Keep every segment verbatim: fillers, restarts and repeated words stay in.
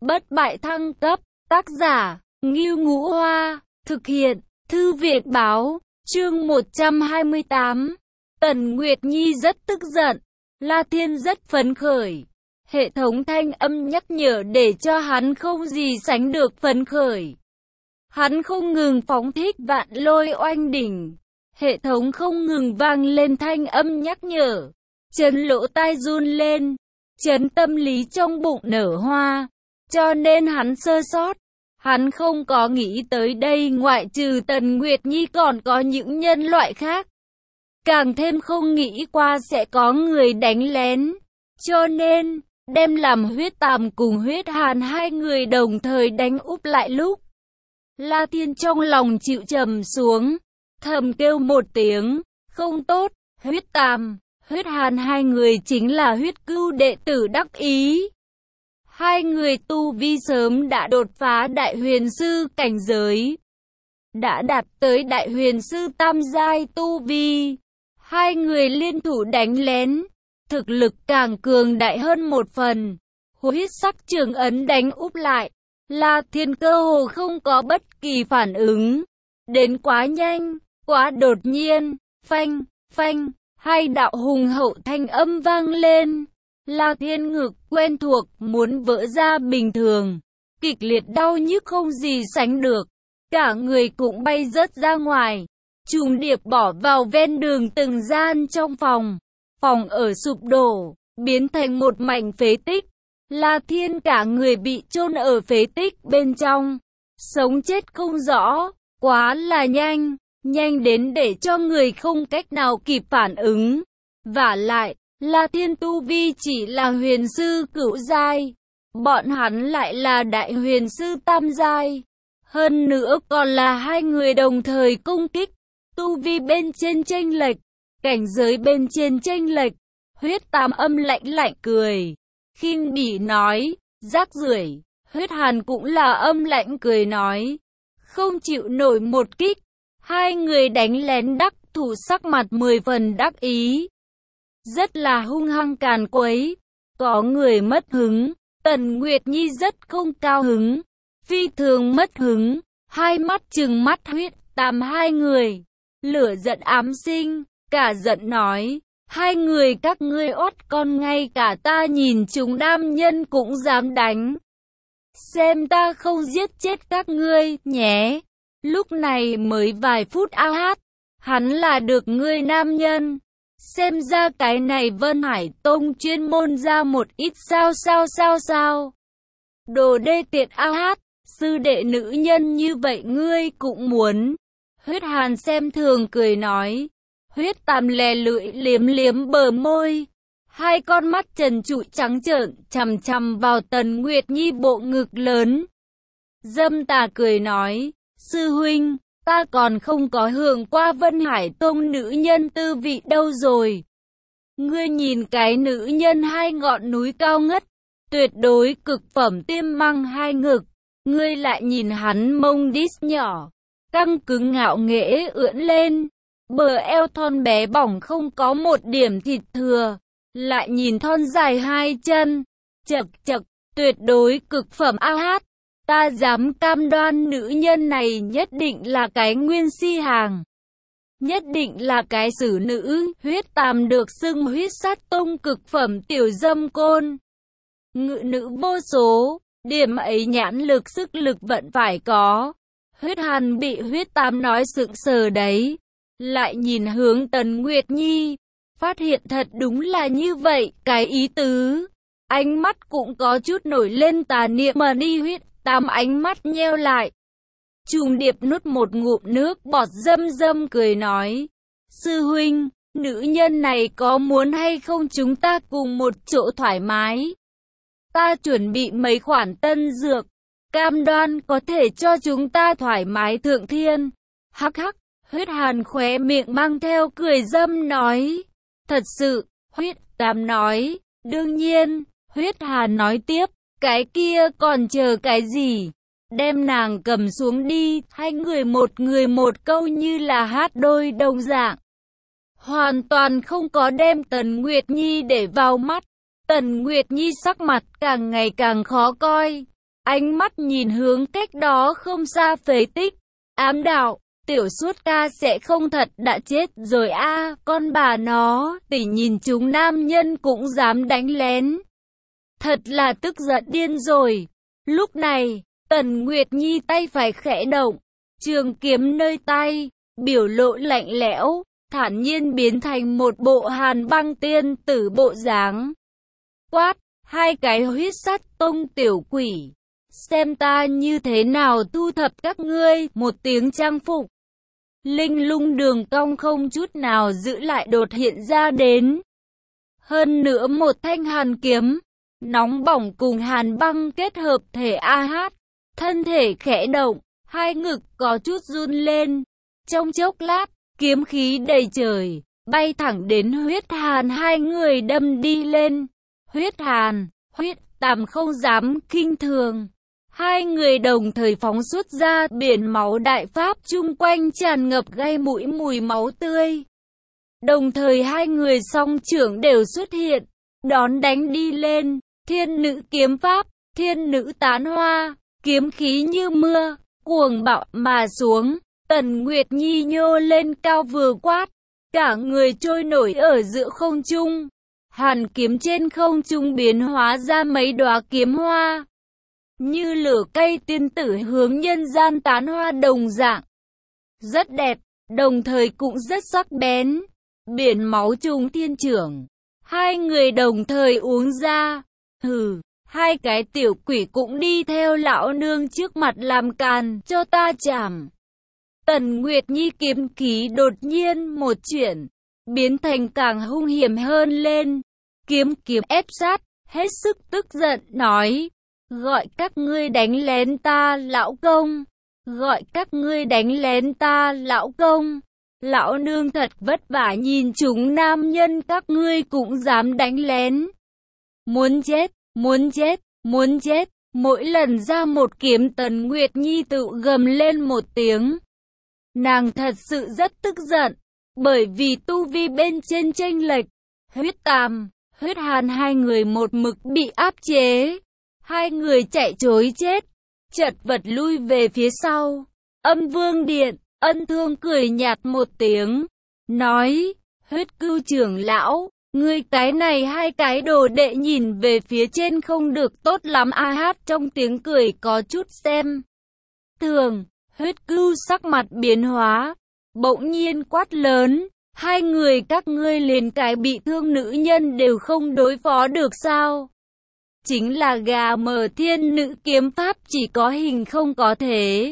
Bất bại thăng cấp, tác giả, Ngưu Ngũ Hoa, thực hiện, Thư viện Báo, chương một trăm hai mươi tám. Tần Nguyệt Nhi rất tức giận, La Thiên rất phấn khởi. Hệ thống thanh âm nhắc nhở để cho hắn không gì sánh được phấn khởi. Hắn không ngừng phóng thích vạn lôi oanh đỉnh. Hệ thống không ngừng vang lên thanh âm nhắc nhở. Chấn lỗ tai run lên, chấn tâm lý trong bụng nở hoa. Cho nên hắn sơ sót. Hắn không có nghĩ tới đây ngoại trừ Tần Nguyệt Nhi còn có những nhân loại khác. Càng thêm không nghĩ qua sẽ có người đánh lén. Cho nên, đem làm Huyết Tàm cùng Huyết Hàn hai người đồng thời đánh úp lại lúc. La Thiên trong lòng chịu trầm xuống, thầm kêu một tiếng, không tốt, Huyết Tàm, Huyết Hàn hai người chính là huyết cưu đệ tử đắc ý. Hai người tu vi sớm đã đột phá đại huyền sư cảnh giới, đã đạt tới đại huyền sư tam giai tu vi. Hai người liên thủ đánh lén, thực lực càng cường đại hơn một phần. Huyết sắc trường ấn đánh úp lại, La Thiên cơ hồ không có bất kỳ phản ứng. Đến quá nhanh, quá đột nhiên, phanh, phanh, hai đạo hùng hậu thanh âm vang lên. La Thiên ngực quen thuộc muốn vỡ ra bình thường, kịch liệt đau nhức không gì sánh được, cả người cũng bay rớt ra ngoài, trùng điệp bỏ vào ven đường từng gian trong phòng. Phòng ở sụp đổ, biến thành một mảnh phế tích. La Thiên cả người bị chôn ở phế tích bên trong, sống chết không rõ, quá là nhanh, nhanh đến để cho người không cách nào kịp phản ứng. Vả lại, La Thiên tu vi chỉ là huyền sư cửu giai, bọn hắn lại là đại huyền sư tam giai. Hơn nữa còn là hai người đồng thời công kích, tu vi bên trên chênh lệch, cảnh giới bên trên chênh lệch. Huyết Tàm âm lạnh lạnh cười, khinh bỉ nói, rác rưởi. Huyết Hàn cũng là âm lạnh cười nói, không chịu nổi một kích. Hai người đánh lén đắc thủ sắc mặt mười phần đắc ý, rất là hung hăng càn quấy. Có người mất hứng, Tần Nguyệt Nhi rất không cao hứng, phi thường mất hứng, hai mắt trừng mắt Huyết Tàm hai người, lửa giận ám sinh, cả giận nói, hai người các ngươi ót con, ngay cả ta nhìn chúng nam nhân cũng dám đánh. Xem ta không giết chết các ngươi nhé. Lúc này mới vài phút a hát, hắn là được ngươi nam nhân. Xem ra cái này Vân Hải Tông chuyên môn ra một ít sao sao sao sao. Đồ đê tiện a hát, sư đệ nữ nhân như vậy ngươi cũng muốn. Huyết Hàn xem thường cười nói. Huyết Tàm lè lưỡi liếm liếm bờ môi, hai con mắt trần trụi trắng trợn chằm chằm vào Tần Nguyệt Nhi bộ ngực lớn. Dâm tà cười nói, sư huynh, ta còn không có hưởng qua Vân Hải Tông nữ nhân tư vị đâu rồi. Ngươi nhìn cái nữ nhân hai ngọn núi cao ngất, tuyệt đối cực phẩm tiêm măng hai ngực. Ngươi lại nhìn hắn mông đít nhỏ, căng cứng ngạo nghễ ưỡn lên, bờ eo thon bé bỏng không có một điểm thịt thừa. Lại nhìn thon dài hai chân, chật chật, tuyệt đối cực phẩm a hát. Ta dám cam đoan nữ nhân này nhất định là cái nguyên si hàng, nhất định là cái xử nữ. Huyết Tàm được xưng huyết sát tông cực phẩm tiểu dâm côn, ngự nữ vô số, điểm ấy nhãn lực sức lực vẫn phải có. Huyết Hàn bị Huyết Tàm nói sững sờ đấy, lại nhìn hướng Tần Nguyệt Nhi, phát hiện thật đúng là như vậy, cái ý tứ. Ánh mắt cũng có chút nổi lên tà niệm mà đi. Huyết Tàm ánh mắt nheo lại, trùng điệp nuốt một ngụm nước bọt dâm dâm cười nói, sư huynh, nữ nhân này có muốn hay không chúng ta cùng một chỗ thoải mái? Ta chuẩn bị mấy khoản tân dược, cam đoan có thể cho chúng ta thoải mái thượng thiên. Hắc hắc. Huyết Hàn khóe miệng mang theo cười dâm nói, thật sự. Huyết Tàm nói, đương nhiên. Huyết Hàn nói tiếp, cái kia còn chờ cái gì, đem nàng cầm xuống đi. Hai người một người một câu như là hát đôi đồng dạng, hoàn toàn không có đem Tần Nguyệt Nhi để vào mắt. Tần Nguyệt Nhi sắc mặt càng ngày càng khó coi, ánh mắt nhìn hướng cách đó không xa phế tích, ám đạo, tiểu suốt ca sẽ không thật đã chết rồi a à, con bà nó, tỷ nhìn chúng nam nhân cũng dám đánh lén. Thật là tức giận điên rồi. Lúc này, Tần Nguyệt Nhi tay phải khẽ động, trường kiếm nơi tay, biểu lộ lạnh lẽo, thản nhiên biến thành một bộ Hàn Băng tiên tử bộ dáng. Quát, hai cái huyết sắt tông tiểu quỷ, xem ta như thế nào thu thập các ngươi. Một tiếng trang phục linh lung đường cong không chút nào giữ lại đột hiện ra đến. Hơn nữa một thanh hàn kiếm, nóng bỏng cùng hàn băng kết hợp thể a hát, thân thể khẽ động, hai ngực có chút run lên. Trong chốc lát, kiếm khí đầy trời, bay thẳng đến huyết hàn hai người đâm đi lên. Huyết hàn, huyết tàm không dám khinh thường. Hai người đồng thời phóng xuất ra biển máu đại pháp, chung quanh tràn ngập gây mũi mùi máu tươi. Đồng thời hai người song trưởng đều xuất hiện, đón đánh đi lên. Thiên nữ kiếm pháp, thiên nữ tán hoa, kiếm khí như mưa, cuồng bạo mà xuống. Tần Nguyệt Nhi nhô lên cao vừa quát, cả người trôi nổi ở giữa không trung. Hàn kiếm trên không trung biến hóa ra mấy đóa kiếm hoa, như lửa cây tiên tử hướng nhân gian tán hoa đồng dạng. Rất đẹp, đồng thời cũng rất sắc bén. Biển máu trùng thiên trưởng, hai người đồng thời uống ra. Hừ, hai cái tiểu quỷ cũng đi theo lão nương trước mặt làm càn, cho ta chảm. Tần Nguyệt Nhi kiếm khí đột nhiên một chuyển, biến thành càng hung hiểm hơn lên. Kiếm kiếm ép sát, hết sức tức giận, nói, gọi các ngươi đánh lén ta lão công, gọi các ngươi đánh lén ta lão công. Lão nương thật vất vả nhìn chúng nam nhân các ngươi cũng dám đánh lén. Muốn chết, muốn chết, muốn chết. Mỗi lần ra một kiếm Tần Nguyệt Nhi tự gầm lên một tiếng. Nàng thật sự rất tức giận, bởi vì tu vi bên trên chênh lệch. Huyết Tàm, Huyết Hàn hai người một mực bị áp chế. Hai người chạy trối chết, chật vật lui về phía sau. Âm Vương Điện, Ân Thương cười nhạt một tiếng, nói, Huyết Cưu trưởng lão, ngươi cái này hai cái đồ đệ nhìn về phía trên không được tốt lắm a hát. Trong tiếng cười có chút xem thường. Huyết Cưu sắc mặt biến hóa, bỗng nhiên quát lớn, hai người các ngươi liền cái bị thương nữ nhân đều không đối phó được sao? Chính là gà mờ thiên nữ kiếm pháp chỉ có hình không có thể.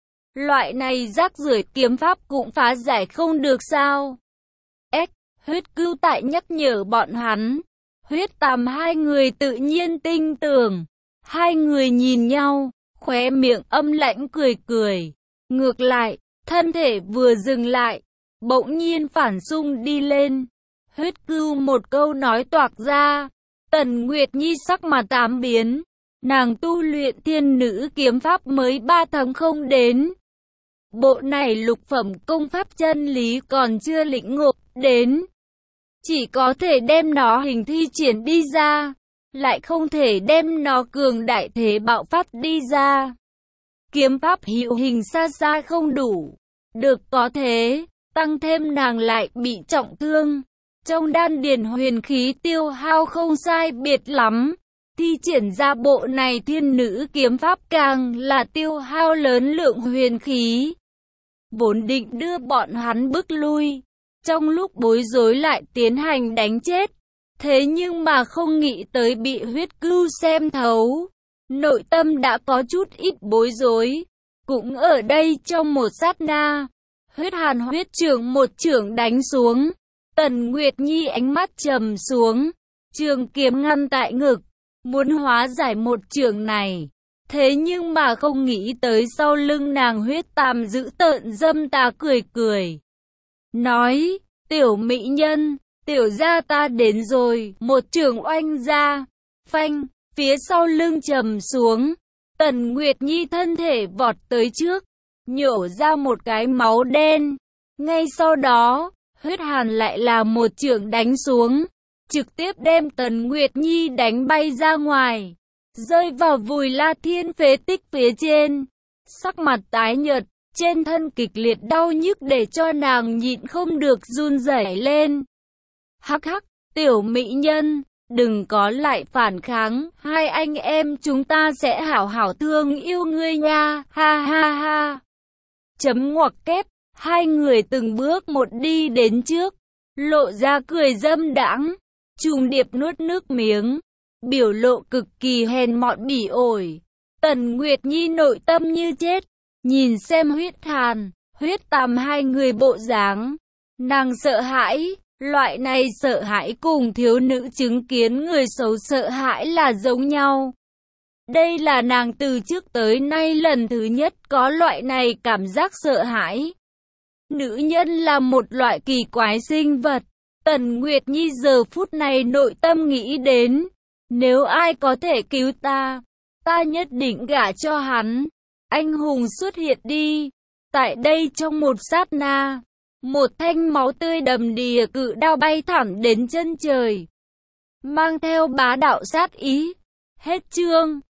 Loại này rác rưởi kiếm pháp cũng phá giải không được sao? Ếch, Huyết Cưu tại nhắc nhở bọn hắn. Huyết Tàm hai người tự nhiên tinh tưởng. Hai người nhìn nhau, khóe miệng âm lãnh cười cười. Ngược lại, thân thể vừa dừng lại, bỗng nhiên phản xung đi lên. Huyết Cưu một câu nói toạc ra. Tần Nguyệt Nhi sắc mặt tám biến. Nàng tu luyện thiên nữ kiếm pháp mới ba tháng không đến. Bộ này lục phẩm công pháp chân lý còn chưa lĩnh ngộ đến. Chỉ có thể đem nó hình thi triển đi ra, lại không thể đem nó cường đại thế bạo phát đi ra. Kiếm pháp hiệu hình xa xa không đủ. Được có thế, tăng thêm nàng lại bị trọng thương. Trong đan điền huyền khí tiêu hao không sai biệt lắm. Thi triển ra bộ này thiên nữ kiếm pháp càng là tiêu hao lớn lượng huyền khí. Vốn định đưa bọn hắn bước lui, trong lúc bối rối lại tiến hành đánh chết. Thế nhưng mà không nghĩ tới bị Huyết Cưu xem thấu. Nội tâm đã có chút ít bối rối. Cũng ở đây trong một sát na, Huyết Hàn huyết trưởng một trưởng đánh xuống. Tần Nguyệt Nhi ánh mắt trầm xuống, trường kiếm ngăn tại ngực, muốn hóa giải một trường này. Thế nhưng mà không nghĩ tới sau lưng nàng Huyết Tàm giữ tợn dâm tà cười cười. Nói, tiểu mỹ nhân, tiểu gia ta đến rồi, một trường oanh ra, phanh, phía sau lưng trầm xuống. Tần Nguyệt Nhi thân thể vọt tới trước, nhổ ra một cái máu đen. Ngay sau đó, Huyết Hàn lại là một chưởng đánh xuống, trực tiếp đem Tần Nguyệt Nhi đánh bay ra ngoài. rơi vào vùi La Thiên phế tích phía trên. Sắc mặt tái nhợt, trên thân kịch liệt đau nhức để cho nàng nhịn không được run rẩy lên. Hắc hắc, tiểu mỹ nhân, đừng có lại phản kháng, hai anh em chúng ta sẽ hảo hảo thương yêu ngươi nha, ha ha ha. Chấm ngoặc kép, hai người từng bước một đi đến trước, lộ ra cười dâm đãng. Trùng Điệp nuốt nước miếng, biểu lộ cực kỳ hèn mọn bỉ ổi. Tần Nguyệt Nhi nội tâm như chết, nhìn xem Huyết Hàn, Huyết Tàm hai người bộ dáng, nàng sợ hãi. Loại này sợ hãi cùng thiếu nữ chứng kiến người xấu sợ hãi là giống nhau. Đây là nàng từ trước tới nay lần thứ nhất có loại này cảm giác sợ hãi. Nữ nhân là một loại kỳ quái sinh vật. Tần Nguyệt Nhi giờ phút này nội tâm nghĩ đến, nếu ai có thể cứu ta, ta nhất định gả cho hắn. Anh hùng xuất hiện đi. Tại đây trong một sát na, một thanh máu tươi đầm đìa cự đao bay thẳng đến chân trời, mang theo bá đạo sát ý. Hết chương.